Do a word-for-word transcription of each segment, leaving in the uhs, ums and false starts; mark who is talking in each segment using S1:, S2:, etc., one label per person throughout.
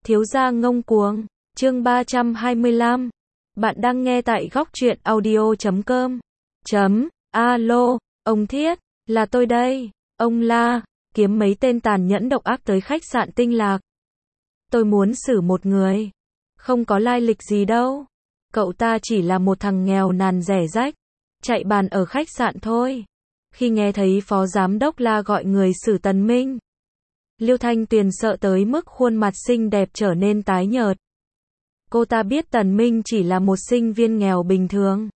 S1: Thiếu gia ngông cuồng, chương ba trăm hai mươi lăm. Bạn đang nghe tại góc truyện audio chấm com. Chấm, alo, ông Thiết, là tôi đây, ông La, kiếm mấy tên tàn nhẫn độc ác tới khách sạn Tinh Lạc. Tôi muốn xử một người. Không có lai lịch gì đâu. Cậu ta chỉ là một thằng nghèo nàn rẻ rách, chạy bàn ở khách sạn thôi. Khi nghe thấy phó giám đốc La gọi người xử Tần Minh, Liêu Thanh Tuyền sợ tới mức khuôn mặt xinh đẹp trở nên tái nhợt. Cô ta biết Tần Minh chỉ là một sinh viên nghèo bình thường.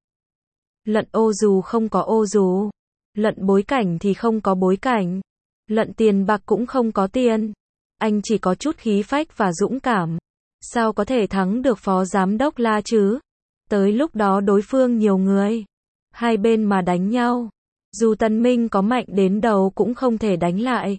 S1: Lận ô dù không có ô dù. Lận bối cảnh thì không có bối cảnh. Lận tiền bạc cũng không có tiền. Anh chỉ có chút khí phách và dũng cảm. Sao có thể thắng được phó giám đốc La chứ? Tới lúc đó đối phương nhiều người. Hai bên mà đánh nhau. Dù Tần Minh có mạnh đến đâu cũng không thể đánh lại.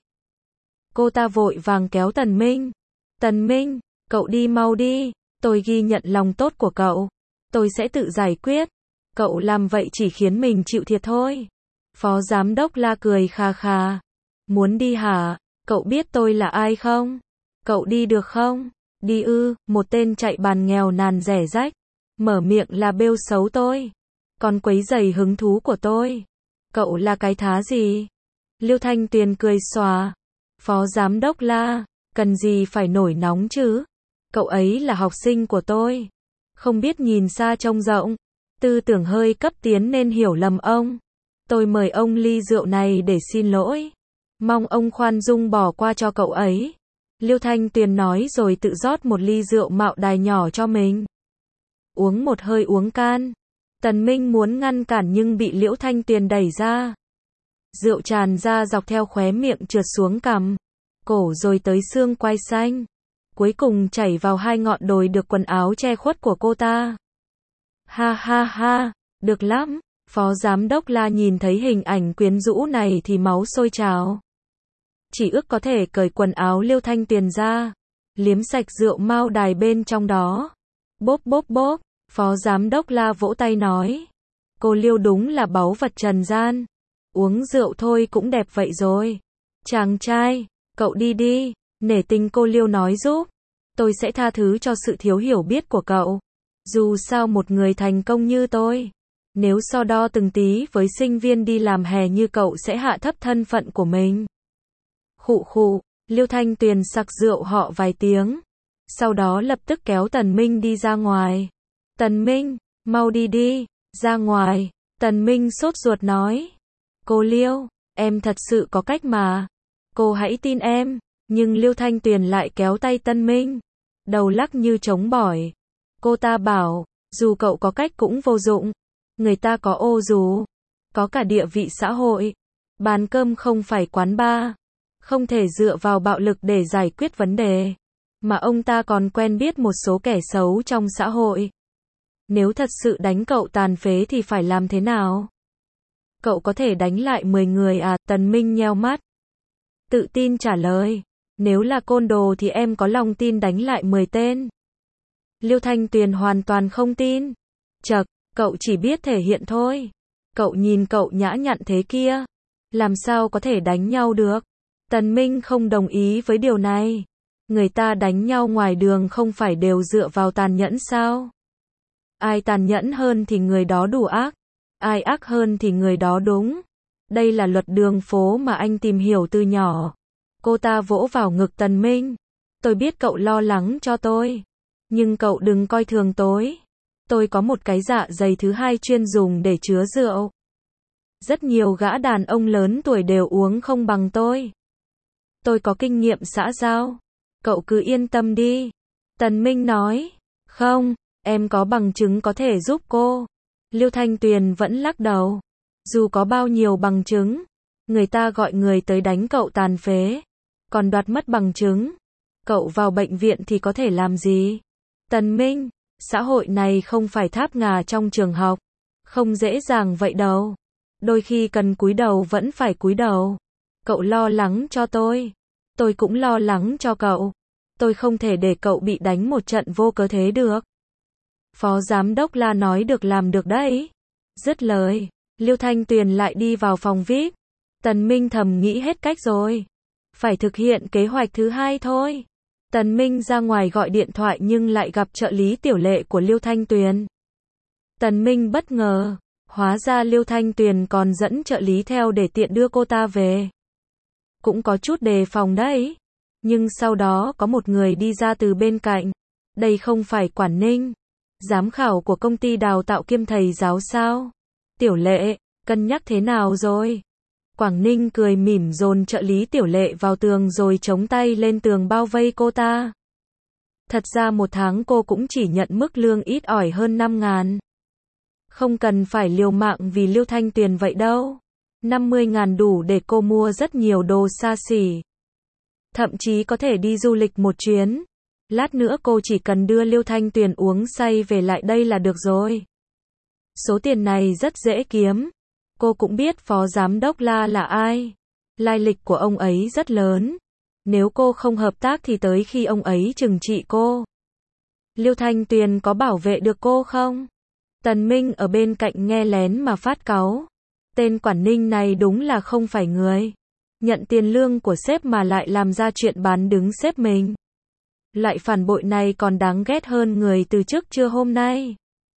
S1: Cô ta vội vàng kéo Tần Minh. Tần Minh, cậu đi mau đi. Tôi ghi nhận lòng tốt của cậu. Tôi sẽ tự giải quyết. Cậu làm vậy chỉ khiến mình chịu thiệt thôi. Phó giám đốc La cười kha kha. Muốn đi hả? Cậu biết tôi là ai không? Cậu đi được không? Đi ư? Một tên chạy bàn nghèo nàn rẻ rách. Mở miệng là bêu xấu tôi. Còn quấy rầy hứng thú của tôi. Cậu là cái thá gì? Liêu Thanh Tuyền cười xòa. Phó giám đốc La, cần gì phải nổi nóng chứ? Cậu ấy là học sinh của tôi. Không biết nhìn xa trông rộng. Tư tưởng hơi cấp tiến nên hiểu lầm ông. Tôi mời ông ly rượu này để xin lỗi. Mong ông khoan dung bỏ qua cho cậu ấy. Liêu Thanh Tuyền nói rồi tự rót một ly rượu mạo đài nhỏ cho mình. Uống một hơi uống can. Tần Minh muốn ngăn cản nhưng bị Liễu Thanh Tuyền đẩy ra. Rượu tràn ra dọc theo khóe miệng trượt xuống cằm, cổ rồi tới xương quai xanh. Cuối cùng chảy vào hai ngọn đồi được quần áo che khuất của cô ta. Ha ha ha, được lắm. Phó giám đốc La nhìn thấy hình ảnh quyến rũ này thì máu sôi trào. Chỉ ước có thể cởi quần áo Liêu Thanh Tuyền ra, liếm sạch rượu mao đài bên trong đó. Bốp bốp bốp, phó giám đốc La vỗ tay nói. Cô Liêu đúng là báu vật trần gian. Uống rượu thôi cũng đẹp vậy rồi. Chàng trai, cậu đi đi, nể tình cô Liêu nói giúp. Tôi sẽ tha thứ cho sự thiếu hiểu biết của cậu. Dù sao một người thành công như tôi, nếu so đo từng tí với sinh viên đi làm hè như cậu sẽ hạ thấp thân phận của mình. Khụ khụ, Liêu Thanh Tuyền sặc rượu họ vài tiếng. Sau đó lập tức kéo Tần Minh đi ra ngoài. Tần Minh, mau đi đi, ra ngoài. Tần Minh sốt ruột nói. Cô Liêu, em thật sự có cách mà. Cô hãy tin em. Nhưng Liêu Thanh Tuyền lại kéo tay Tần Minh. Đầu lắc như trống bỏi. Cô ta bảo, dù cậu có cách cũng vô dụng. Người ta có ô dù. Có cả địa vị xã hội. Bàn cơm không phải quán bar. Không thể dựa vào bạo lực để giải quyết vấn đề. Mà ông ta còn quen biết một số kẻ xấu trong xã hội. Nếu thật sự đánh cậu tàn phế thì phải làm thế nào? Cậu có thể đánh lại mười người à? Tần Minh nheo mắt. Tự tin trả lời. Nếu là côn đồ thì em có lòng tin đánh lại mười tên. Liêu Thanh Tuyền hoàn toàn không tin. Chậc, cậu chỉ biết thể hiện thôi. Cậu nhìn cậu nhã nhặn thế kia. Làm sao có thể đánh nhau được? Tần Minh không đồng ý với điều này. Người ta đánh nhau ngoài đường không phải đều dựa vào tàn nhẫn sao? Ai tàn nhẫn hơn thì người đó đủ ác. Ai ác hơn thì người đó đúng. Đây là luật đường phố mà anh tìm hiểu từ nhỏ. Cô ta vỗ vào ngực Tần Minh. Tôi biết cậu lo lắng cho tôi. Nhưng cậu đừng coi thường tôi. Tôi có một cái dạ dày thứ hai chuyên dùng để chứa rượu. Rất nhiều gã đàn ông lớn tuổi đều uống không bằng tôi. Tôi có kinh nghiệm xã giao. Cậu cứ yên tâm đi. Tần Minh nói. Không, em có bằng chứng có thể giúp cô. Liêu Thanh Tuyền vẫn lắc đầu. Dù có bao nhiêu bằng chứng, người ta gọi người tới đánh cậu tàn phế, còn đoạt mất bằng chứng. Cậu vào bệnh viện thì có thể làm gì? Tần Minh, xã hội này không phải tháp ngà trong trường học. Không dễ dàng vậy đâu. Đôi khi cần cúi đầu vẫn phải cúi đầu. Cậu lo lắng cho tôi. Tôi cũng lo lắng cho cậu. Tôi không thể để cậu bị đánh một trận vô cớ thế được. Phó giám đốc La nói được làm được đấy. Dứt lời, Liêu Thanh Tuyền lại đi vào phòng vi ai pi. Tần Minh thầm nghĩ hết cách rồi. Phải thực hiện kế hoạch thứ hai thôi. Tần Minh ra ngoài gọi điện thoại nhưng lại gặp trợ lý tiểu lệ của Liêu Thanh Tuyền. Tần Minh bất ngờ, hóa ra Liêu Thanh Tuyền còn dẫn trợ lý theo để tiện đưa cô ta về. Cũng có chút đề phòng đấy. Nhưng sau đó có một người đi ra từ bên cạnh. Đây không phải Quản Ninh, giám khảo của công ty đào tạo kiêm thầy giáo sao? Tiểu lệ, cân nhắc thế nào rồi? Quảng Ninh cười mỉm dồn trợ lý tiểu lệ vào tường rồi chống tay lên tường bao vây cô ta. Thật ra một tháng cô cũng chỉ nhận mức lương ít ỏi hơn năm ngàn. Không cần phải liều mạng vì Liêu Thanh Tuyền vậy đâu. năm mươi ngàn đủ để cô mua rất nhiều đồ xa xỉ. Thậm chí có thể đi du lịch một chuyến. Lát nữa cô chỉ cần đưa Liêu Thanh Tuyền uống say về lại đây là được rồi. Số tiền này rất dễ kiếm. Cô cũng biết phó giám đốc La là ai. Lai lịch của ông ấy rất lớn. Nếu cô không hợp tác thì tới khi ông ấy trừng trị cô. Liêu Thanh Tuyền có bảo vệ được cô không? Tần Minh ở bên cạnh nghe lén mà phát cáu. Tên Quản Ninh này đúng là không phải người. Nhận tiền lương của sếp mà lại làm ra chuyện bán đứng sếp mình. Loại phản bội này còn đáng ghét hơn người từ trước trưa hôm nay.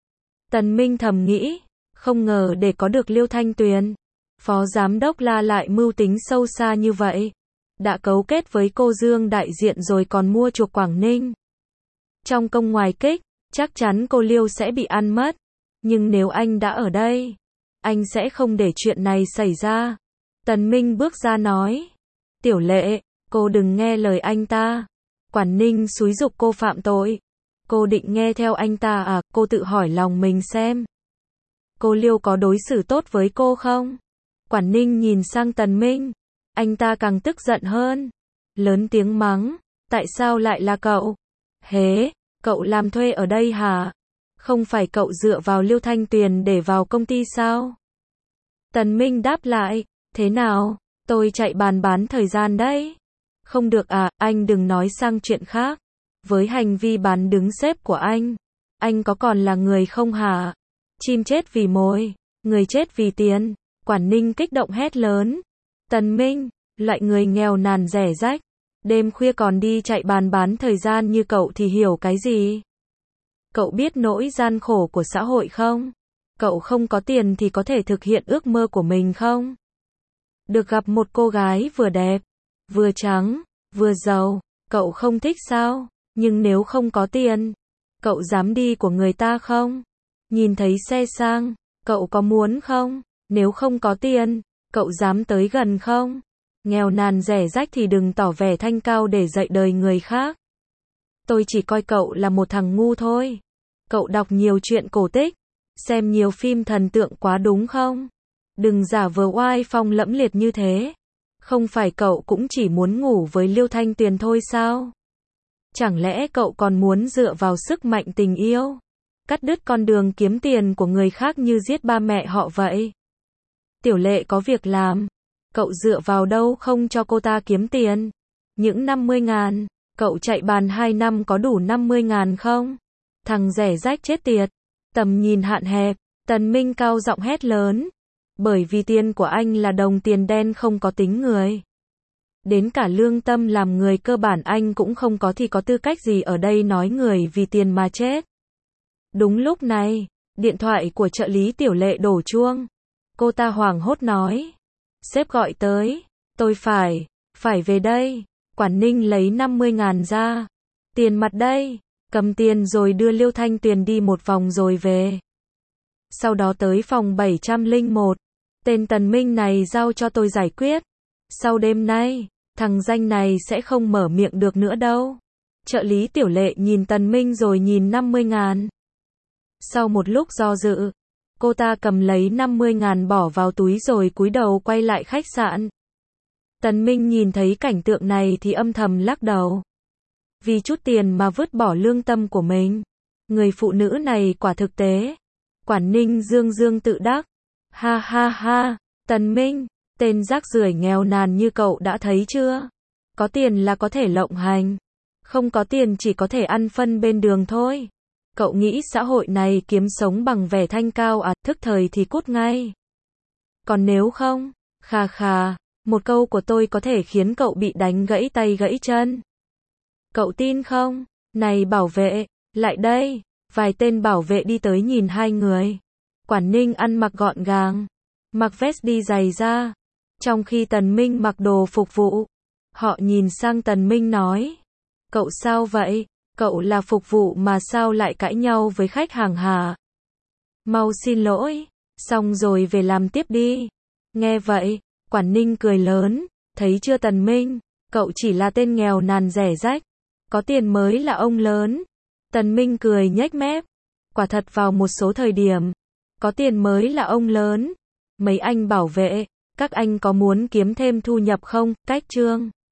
S1: Tần Minh thầm nghĩ, không ngờ để có được Liêu Thanh Tuyền, phó giám đốc La lại mưu tính sâu xa như vậy. Đã cấu kết với cô Dương đại diện rồi còn mua chuộc Quảng Ninh. Trong công ngoài kích, chắc chắn cô Liêu sẽ bị ăn mất. Nhưng nếu anh đã ở đây, anh sẽ không để chuyện này xảy ra. Tần Minh bước ra nói, tiểu lệ, cô đừng nghe lời anh ta. Quản Ninh xúi giục cô phạm tội. Cô định nghe theo anh ta à? Cô tự hỏi lòng mình xem. Cô Liêu có đối xử tốt với cô không? Quản Ninh nhìn sang Tần Minh. Anh ta càng tức giận hơn. Lớn tiếng mắng. Tại sao lại là cậu? Hế, cậu làm thuê ở đây hả? Không phải cậu dựa vào Liêu Thanh Tuyền để vào công ty sao? Tần Minh đáp lại. Thế nào? Tôi chạy bàn bán thời gian đấy. Không được à, anh đừng nói sang chuyện khác. Với hành vi bán đứng sếp của anh, anh có còn là người không hả? Chim chết vì mồi, người chết vì tiền. Quản Ninh kích động hét lớn. Tần Minh, loại người nghèo nàn rẻ rách, đêm khuya còn đi chạy bàn bán thời gian như cậu thì hiểu cái gì? Cậu biết nỗi gian khổ của xã hội không? Cậu không có tiền thì có thể thực hiện ước mơ của mình không? Được gặp một cô gái vừa đẹp, vừa trắng, vừa giàu, cậu không thích sao? Nhưng nếu không có tiền, cậu dám đi của người ta không? Nhìn thấy xe sang, cậu có muốn không? Nếu không có tiền, cậu dám tới gần không? Nghèo nàn rẻ rách thì đừng tỏ vẻ thanh cao để dạy đời người khác. Tôi chỉ coi cậu là một thằng ngu thôi. Cậu đọc nhiều truyện cổ tích, xem nhiều phim thần tượng quá đúng không? Đừng giả vờ oai phong lẫm liệt như thế. Không phải cậu cũng chỉ muốn ngủ với Liêu Thanh Tuyền thôi sao? Chẳng lẽ cậu còn muốn dựa vào sức mạnh tình yêu, cắt đứt con đường kiếm tiền của người khác như giết ba mẹ họ vậy? Tiểu lệ có việc làm, cậu dựa vào đâu không cho cô ta kiếm tiền? Những năm mươi ngàn, cậu chạy bàn hai năm có đủ năm mươi ngàn không? Thằng rẻ rách chết tiệt, tầm nhìn hạn hẹp. Tần Minh cao giọng hét lớn. Bởi vì tiền của anh là đồng tiền đen không có tính người. Đến cả lương tâm làm người cơ bản anh cũng không có thì có tư cách gì ở đây nói người vì tiền mà chết. Đúng lúc này, điện thoại của trợ lý tiểu lệ đổ chuông. Cô ta hoảng hốt nói. Sếp gọi tới. Tôi phải, phải về đây. Quản Ninh lấy năm mươi ngàn ra. Tiền mặt đây. Cầm tiền rồi đưa Liêu Thanh Tuyền đi một vòng rồi về. Sau đó tới phòng bảy trăm lẻ một. Tên Tần Minh này giao cho tôi giải quyết. Sau đêm nay, thằng danh này sẽ không mở miệng được nữa đâu. Trợ lý tiểu lệ nhìn Tần Minh rồi nhìn năm mươi ngàn. Sau một lúc do dự, cô ta cầm lấy năm mươi ngàn bỏ vào túi rồi cúi đầu quay lại khách sạn. Tần Minh nhìn thấy cảnh tượng này thì âm thầm lắc đầu. Vì chút tiền mà vứt bỏ lương tâm của mình. Người phụ nữ này quả thực tế. Quản Ninh dương dương tự đắc. Ha ha ha, Tần Minh, tên rác rưởi nghèo nàn như cậu đã thấy chưa? Có tiền là có thể lộng hành. Không có tiền chỉ có thể ăn phân bên đường thôi. Cậu nghĩ xã hội này kiếm sống bằng vẻ thanh cao à? Thức thời thì cút ngay. Còn nếu không, khà khà, một câu của tôi có thể khiến cậu bị đánh gãy tay gãy chân. Cậu tin không? Này bảo vệ, lại đây. Vài tên bảo vệ đi tới nhìn hai người. Quản Ninh ăn mặc gọn gàng, mặc vest đi giày da, trong khi Tần Minh mặc đồ phục vụ. Họ nhìn sang Tần Minh nói, cậu sao vậy? Cậu là phục vụ mà sao lại cãi nhau với khách hàng hả? Mau xin lỗi, xong rồi về làm tiếp đi. Nghe vậy, Quản Ninh cười lớn, thấy chưa Tần Minh, cậu chỉ là tên nghèo nàn rẻ rách, có tiền mới là ông lớn. Tần Minh cười nhếch mép, quả thật vào một số thời điểm, có tiền mới là ông lớn. Mấy anh bảo vệ, các anh có muốn kiếm thêm thu nhập không? Cách chương